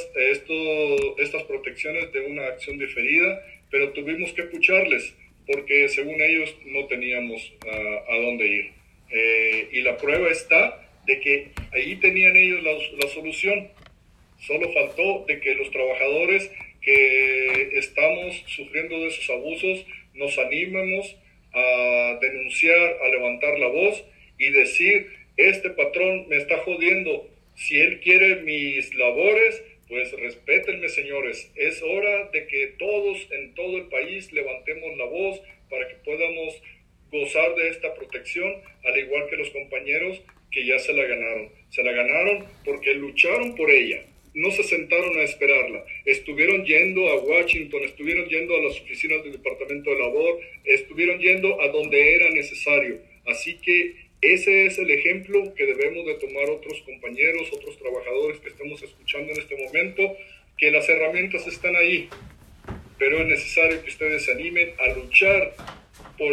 estas protecciones de una acción diferida, pero tuvimos que pucharles porque según ellos no teníamos a dónde ir. Y la prueba está de que ahí tenían ellos la solución. Solo faltó de que los trabajadores que estamos sufriendo de esos abusos nos animemos a denunciar, a levantar la voz y decir: este patrón me está jodiendo. Si él quiere mis labores, pues respétenme, señores. Es hora de que todos en todo el país levantemos la voz para que podamos gozar de esta protección, al igual que los compañeros que ya se la ganaron. Se la ganaron porque lucharon por ella. No se sentaron a esperarla. Estuvieron yendo a Washington, estuvieron yendo a las oficinas del Departamento de Labor, estuvieron yendo a donde era necesario. Así que ese es el ejemplo que debemos de tomar otros compañeros, otros trabajadores que estemos escuchando en este momento, que las herramientas están ahí, pero es necesario que ustedes se animen a luchar por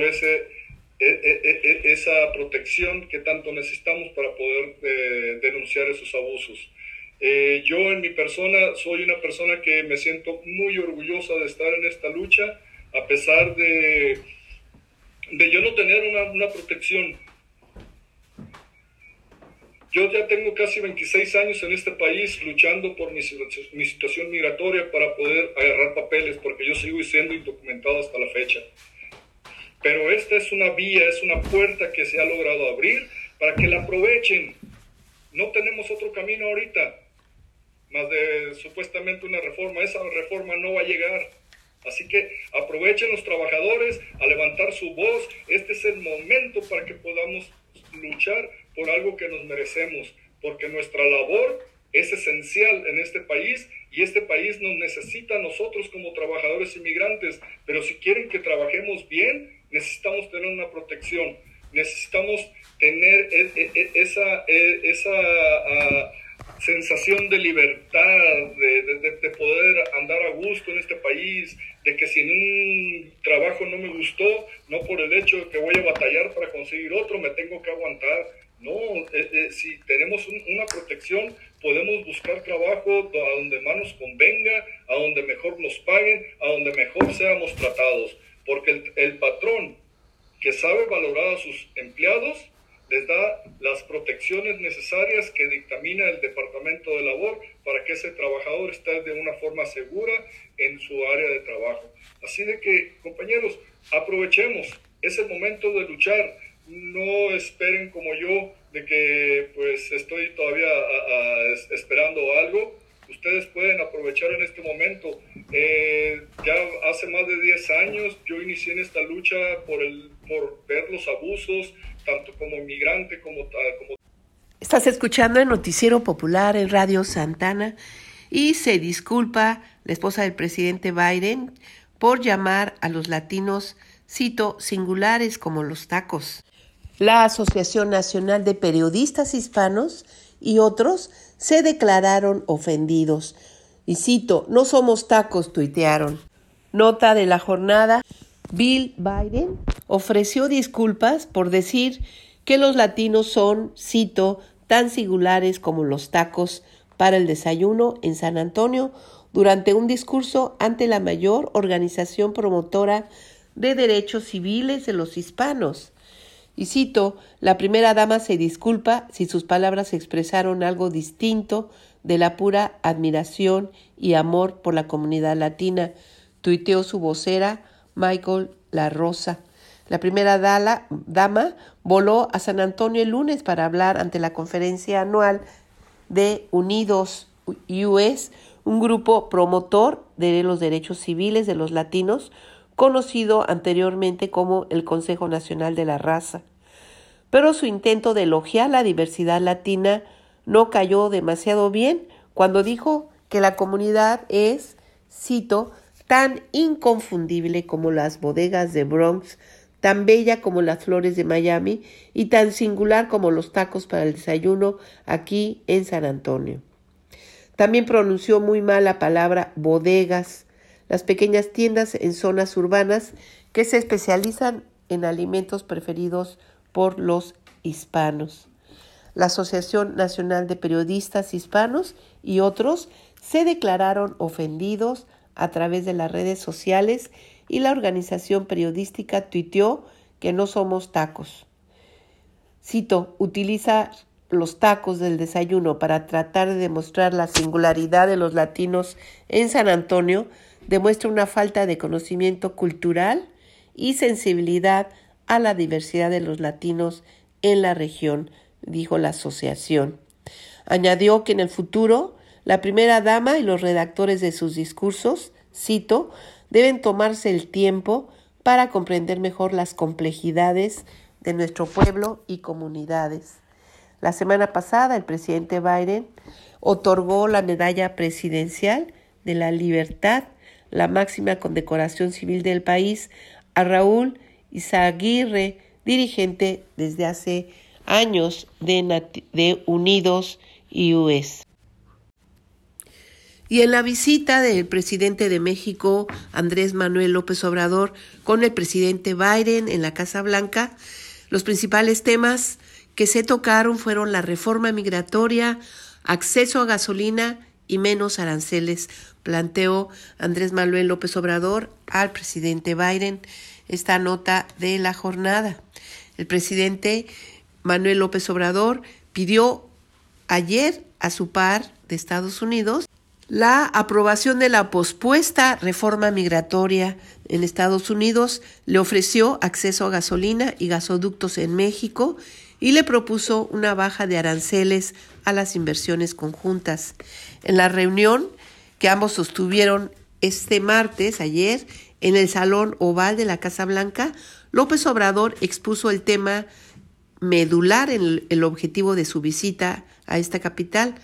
esa protección que tanto necesitamos para poder denunciar esos abusos. Yo en mi persona soy una persona que me siento muy orgullosa de estar en esta lucha, a pesar de yo no tener una protección. Yo ya tengo casi 26 años en este país luchando por mi situación migratoria para poder agarrar papeles, porque yo sigo siendo indocumentado hasta la fecha. Pero esta es una vía, es una puerta que se ha logrado abrir para que la aprovechen. No tenemos otro camino ahorita, más de supuestamente una reforma. Esa reforma no va a llegar. Así que aprovechen los trabajadores a levantar su voz. Este es el momento para que podamos luchar por algo que nos merecemos, porque nuestra labor es esencial en este país y este país nos necesita a nosotros como trabajadores inmigrantes, pero si quieren que trabajemos bien, necesitamos tener una protección, necesitamos tener esa sensación de libertad, de poder andar a gusto en este país, de que si en un trabajo no me gustó, no por el hecho de que voy a batallar para conseguir otro, me tengo que aguantar. No, si tenemos una protección, podemos buscar trabajo a donde más nos convenga, a donde mejor nos paguen, a donde mejor seamos tratados, porque el patrón que sabe valorar a sus empleados les da las protecciones necesarias que dictamina el Departamento de Labor para que ese trabajador esté de una forma segura en su área de trabajo. Así de que, compañeros, aprovechemos, es el momento de luchar. No esperen como yo de que pues estoy todavía esperando algo. Ustedes pueden aprovechar en este momento. Ya hace más de 10 años yo inicié en esta lucha por ver los abusos, tanto como inmigrante como... Estás escuchando el Noticiero Popular en Radio Santana y se disculpa la esposa del presidente Biden por llamar a los latinos, cito, singulares como los tacos. La Asociación Nacional de Periodistas Hispanos y otros se declararon ofendidos. Y cito, no somos tacos, tuitearon. Nota de la jornada, Bill Biden ofreció disculpas por decir que los latinos son, cito, tan singulares como los tacos para el desayuno en San Antonio durante un discurso ante la mayor organización promotora de derechos civiles de los hispanos. Y cito, la primera dama se disculpa si sus palabras expresaron algo distinto de la pura admiración y amor por la comunidad latina, tuiteó su vocera Michael La Rosa. La primera dama voló a San Antonio el lunes para hablar ante la conferencia anual de Unidos US, un grupo promotor de los derechos civiles de los latinos, conocido anteriormente como el Consejo Nacional de la Raza. Pero su intento de elogiar la diversidad latina no cayó demasiado bien cuando dijo que la comunidad es, cito, tan inconfundible como las bodegas de Bronx, tan bella como las flores de Miami y tan singular como los tacos para el desayuno aquí en San Antonio. También pronunció muy mal la palabra bodegas, las pequeñas tiendas en zonas urbanas que se especializan en alimentos preferidos por los hispanos. La Asociación Nacional de Periodistas Hispanos y otros se declararon ofendidos a través de las redes sociales y la organización periodística tuiteó que no somos tacos. Cito, utiliza los tacos del desayuno para tratar de demostrar la singularidad de los latinos en San Antonio demuestra una falta de conocimiento cultural y sensibilidad a la diversidad de los latinos en la región, dijo la asociación. Añadió que en el futuro, la primera dama y los redactores de sus discursos, cito, deben tomarse el tiempo para comprender mejor las complejidades de nuestro pueblo y comunidades. La semana pasada, el presidente Biden otorgó la Medalla Presidencial de la Libertad, la máxima condecoración civil del país, a Raúl Izaguirre, dirigente desde hace años de Unidos US. Y en la visita del presidente de México, Andrés Manuel López Obrador, con el presidente Biden en la Casa Blanca, los principales temas que se tocaron fueron la reforma migratoria, acceso a gasolina y menos aranceles, planteó Andrés Manuel López Obrador al presidente Biden. Esta nota de la jornada. El presidente Manuel López Obrador pidió ayer a su par de Estados Unidos la aprobación de la pospuesta reforma migratoria en Estados Unidos, le ofreció acceso a gasolina y gasoductos en México y le propuso una baja de aranceles a las inversiones conjuntas. En la reunión que ambos sostuvieron este martes, ayer, en el Salón Oval de la Casa Blanca, López Obrador expuso el tema medular en el objetivo de su visita a esta capital,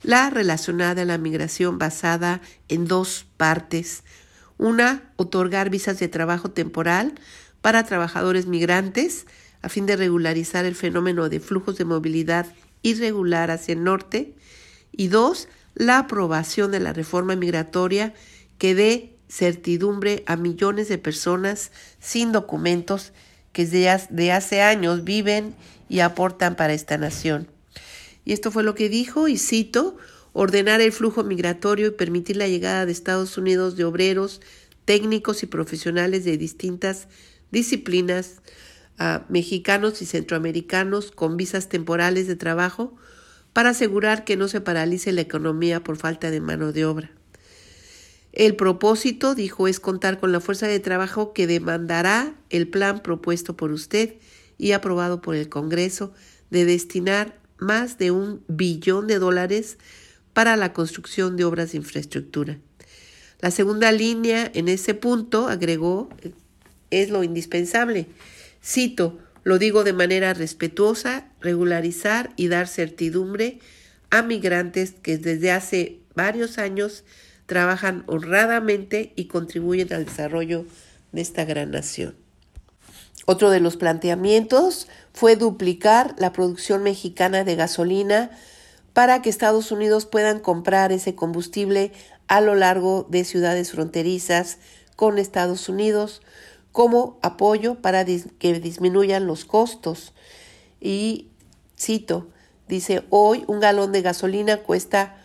la relacionada a la migración basada en 2 partes. Una, otorgar visas de trabajo temporal para trabajadores migrantes a fin de regularizar el fenómeno de flujos de movilidad irregular hacia el norte. Y 2, la aprobación de la reforma migratoria que dé certidumbre a millones de personas sin documentos que de hace años viven y aportan para esta nación. Y esto fue lo que dijo, y cito: ordenar el flujo migratorio y permitir la llegada de Estados Unidos de obreros, técnicos y profesionales de distintas disciplinas, mexicanos y centroamericanos con visas temporales de trabajo, para asegurar que no se paralice la economía por falta de mano de obra. El propósito, dijo, es contar con la fuerza de trabajo que demandará el plan propuesto por usted y aprobado por el Congreso de destinar más de $1 billón para la construcción de obras de infraestructura. La segunda línea en ese punto, agregó, es lo indispensable. Cito: lo digo de manera respetuosa, regularizar y dar certidumbre a migrantes que desde hace varios años trabajan honradamente y contribuyen al desarrollo de esta gran nación. Otro de los planteamientos fue duplicar la producción mexicana de gasolina para que Estados Unidos puedan comprar ese combustible a lo largo de ciudades fronterizas con Estados Unidos como apoyo para que disminuyan los costos. Y cito, dice: hoy un galón de gasolina cuesta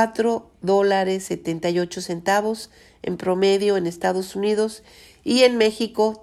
$4.78 en promedio en Estados Unidos y en México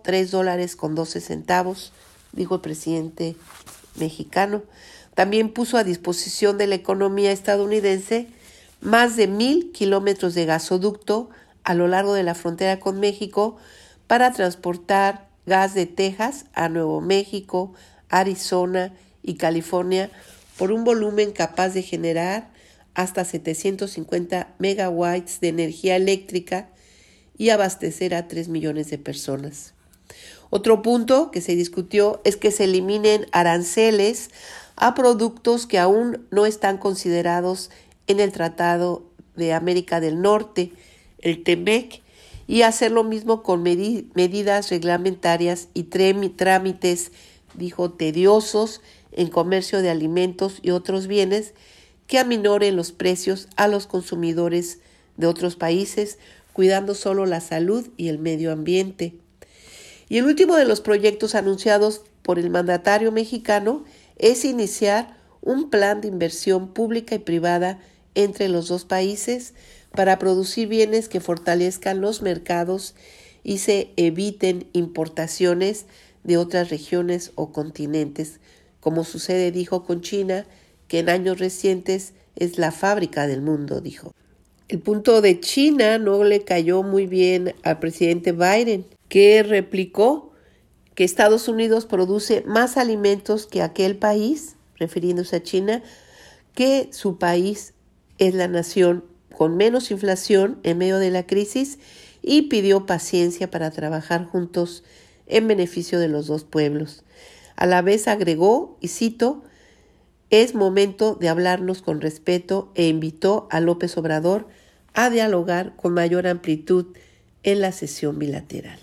$3.12, dijo el presidente mexicano. También puso a disposición de la economía estadounidense más de 1,000 kilómetros de gasoducto a lo largo de la frontera con México para transportar gas de Texas a Nuevo México, Arizona y California por un volumen capaz de generar hasta 750 megawatts de energía eléctrica y abastecer a 3 millones de personas. Otro punto que se discutió es que se eliminen aranceles a productos que aún no están considerados en el Tratado de América del Norte, el TEMEC, y hacer lo mismo con medidas reglamentarias y trámites, dijo, tediosos en comercio de alimentos y otros bienes que aminoren los precios a los consumidores de otros países, cuidando solo la salud y el medio ambiente. Y el último de los proyectos anunciados por el mandatario mexicano es iniciar un plan de inversión pública y privada entre los dos países para producir bienes que fortalezcan los mercados y se eviten importaciones de otras regiones o continentes, como sucede, dijo, con China, que en años recientes es la fábrica del mundo, dijo. El punto de China no le cayó muy bien al presidente Biden, que replicó que Estados Unidos produce más alimentos que aquel país, refiriéndose a China, que su país es la nación con menos inflación en medio de la crisis, y pidió paciencia para trabajar juntos en beneficio de los dos pueblos. A la vez agregó, y cito, es momento de hablarnos con respeto, e invitó a López Obrador a dialogar con mayor amplitud en la sesión bilateral.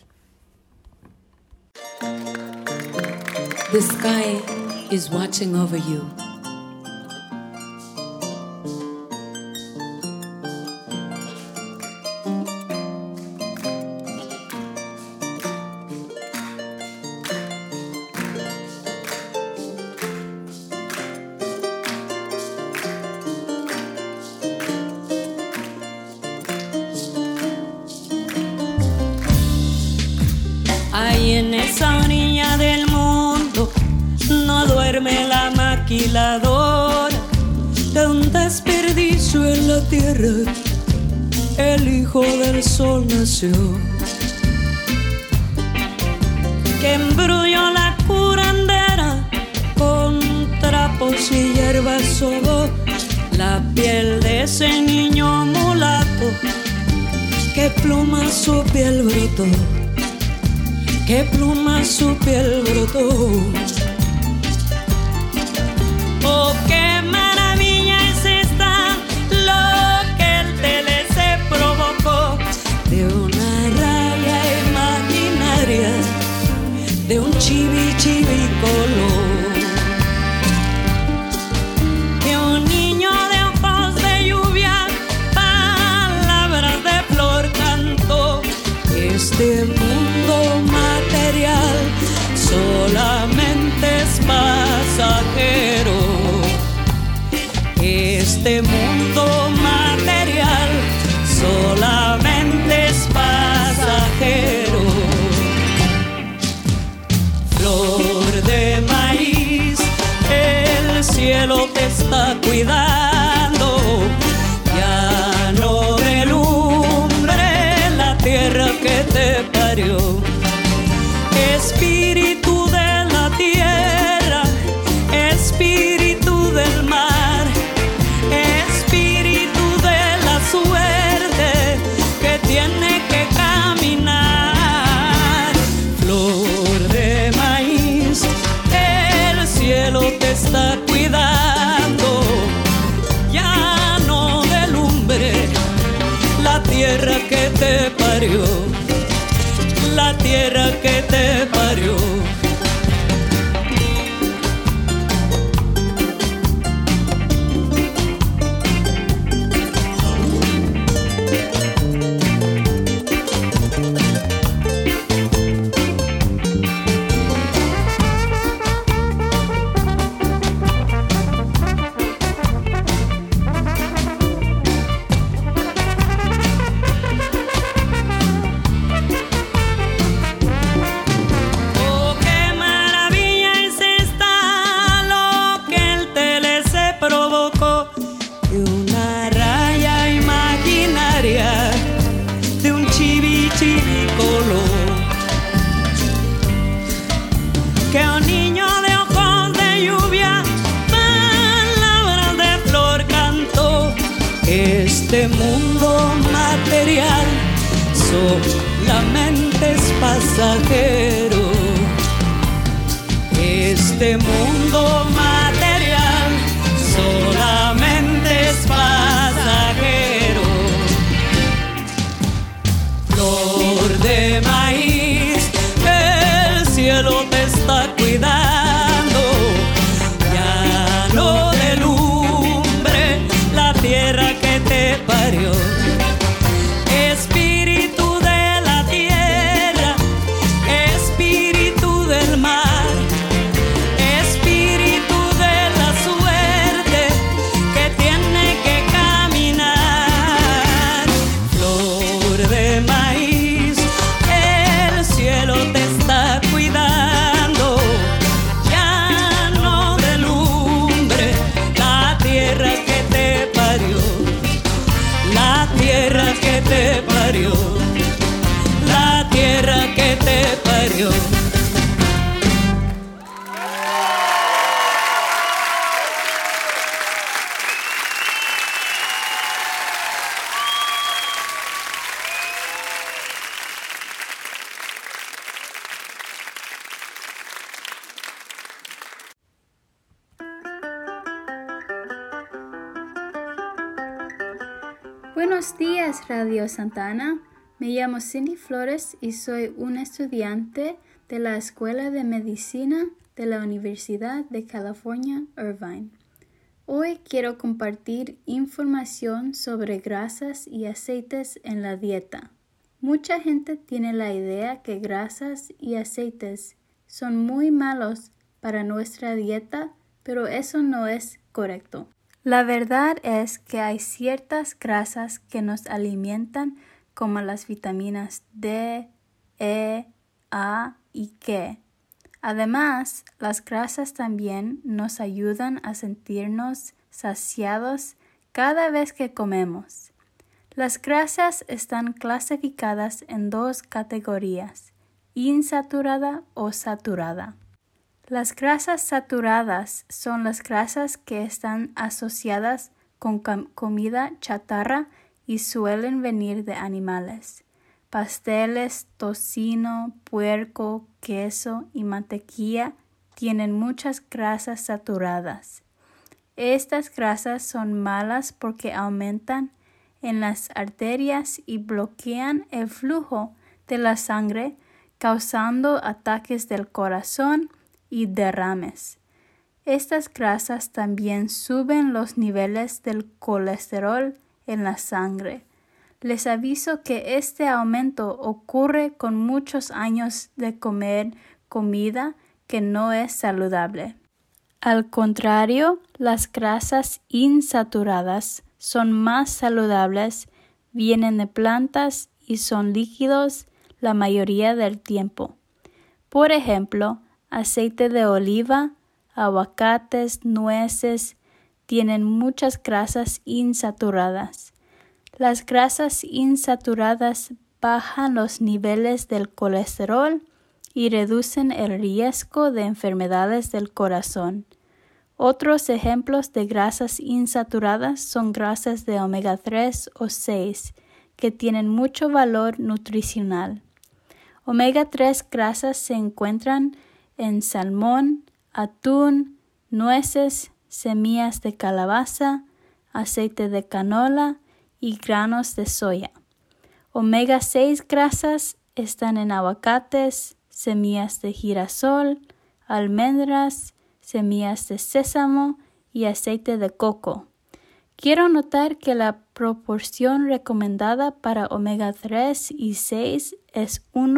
The sky is watching over you. Ahí en esa orilla del mundo no duerme la maquiladora de un desperdicio en la tierra. El hijo del sol nació, que embrulló la curandera con trapos y hierbas sobó la piel de ese niño mulato, que pluma su piel brotó, que pluma su piel brotó. Oh, qué maravilla es esta, este mundo material solamente es pasajero. Flor de maíz, el cielo te está cuidando, ya no delumbre la tierra que te parió. Espíritu de la tierra, espíritu del mar, espíritu de la suerte que tiene que caminar. Flor de maíz, el cielo te está cuidando, ya no delumbre la tierra que te parió, la tierra que te parió. Este mundo material solamente es pasajero. Este mundo material solamente es pasajero. Flor de maíz, el cielo te está cuidando, ya no delumbre la tierra que te parió. Espíritu de la tierra, espíritu del mar, espíritu de la suerte que tiene que caminar. Flor de maíz, el cielo te está cuidando, ya no delumbre la tierra que te parió, la tierra que te parió, la tierra que te parió. Buenos días, Radio Santana. Me llamo Cindy Flores y soy una estudiante de la Escuela de Medicina de la Universidad de California, Irvine. Hoy quiero compartir información sobre grasas y aceites en la dieta. Mucha gente tiene la idea que grasas y aceites son muy malos para nuestra dieta, pero eso no es correcto. La verdad es que hay ciertas grasas que nos alimentan, como las vitaminas D, E, A y K. Además, las grasas también nos ayudan a sentirnos saciados cada vez que comemos. Las grasas están clasificadas en dos categorías: insaturada o saturada. Las grasas saturadas son las grasas que están asociadas con comida chatarra y suelen venir de animales. Pasteles, tocino, puerco, queso y mantequilla tienen muchas grasas saturadas. Estas grasas son malas porque aumentan en las arterias y bloquean el flujo de la sangre, causando ataques del corazón y derrames. Estas grasas también suben los niveles del colesterol en la sangre. Les aviso que este aumento ocurre con muchos años de comer comida que no es saludable. Al contrario, las grasas insaturadas son más saludables, vienen de plantas y son líquidos la mayoría del tiempo. Por ejemplo, aceite de oliva, aguacates, nueces, tienen muchas grasas insaturadas. Las grasas insaturadas bajan los niveles del colesterol y reducen el riesgo de enfermedades del corazón. Otros ejemplos de grasas insaturadas son grasas de omega 3 o 6, que tienen mucho valor nutricional. Omega 3 grasas se encuentran en salmón, atún, nueces, semillas de calabaza, aceite de canola y granos de soya. Omega 6 grasas están en aguacates, semillas de girasol, almendras, semillas de sésamo y aceite de coco. Quiero notar que la proporción recomendada para omega 3 y 6 es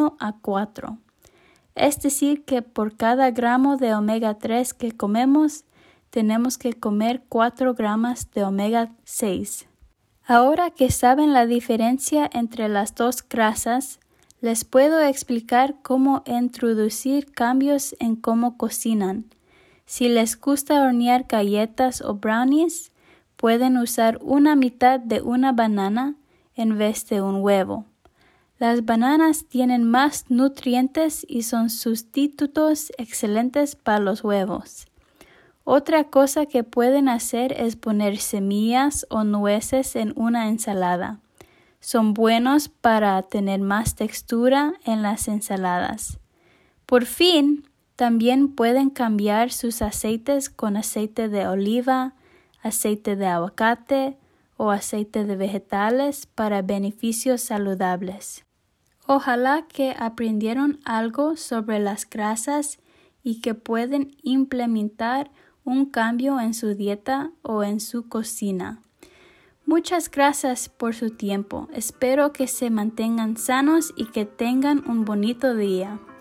1:4. Es decir, que por cada gramo de omega 3 que comemos, tenemos que comer 4 gramos de omega 6. Ahora que saben la diferencia entre las dos grasas, les puedo explicar cómo introducir cambios en cómo cocinan. Si les gusta hornear galletas o brownies, pueden usar una mitad de una banana en vez de un huevo. Las bananas tienen más nutrientes y son sustitutos excelentes para los huevos. Otra cosa que pueden hacer es poner semillas o nueces en una ensalada. Son buenos para tener más textura en las ensaladas. Por fin, también pueden cambiar sus aceites con aceite de oliva, aceite de aguacate o aceite de vegetales para beneficios saludables. Ojalá que aprendieron algo sobre las grasas y que pueden implementar un cambio en su dieta o en su cocina. Muchas gracias por su tiempo. Espero que se mantengan sanos y que tengan un bonito día.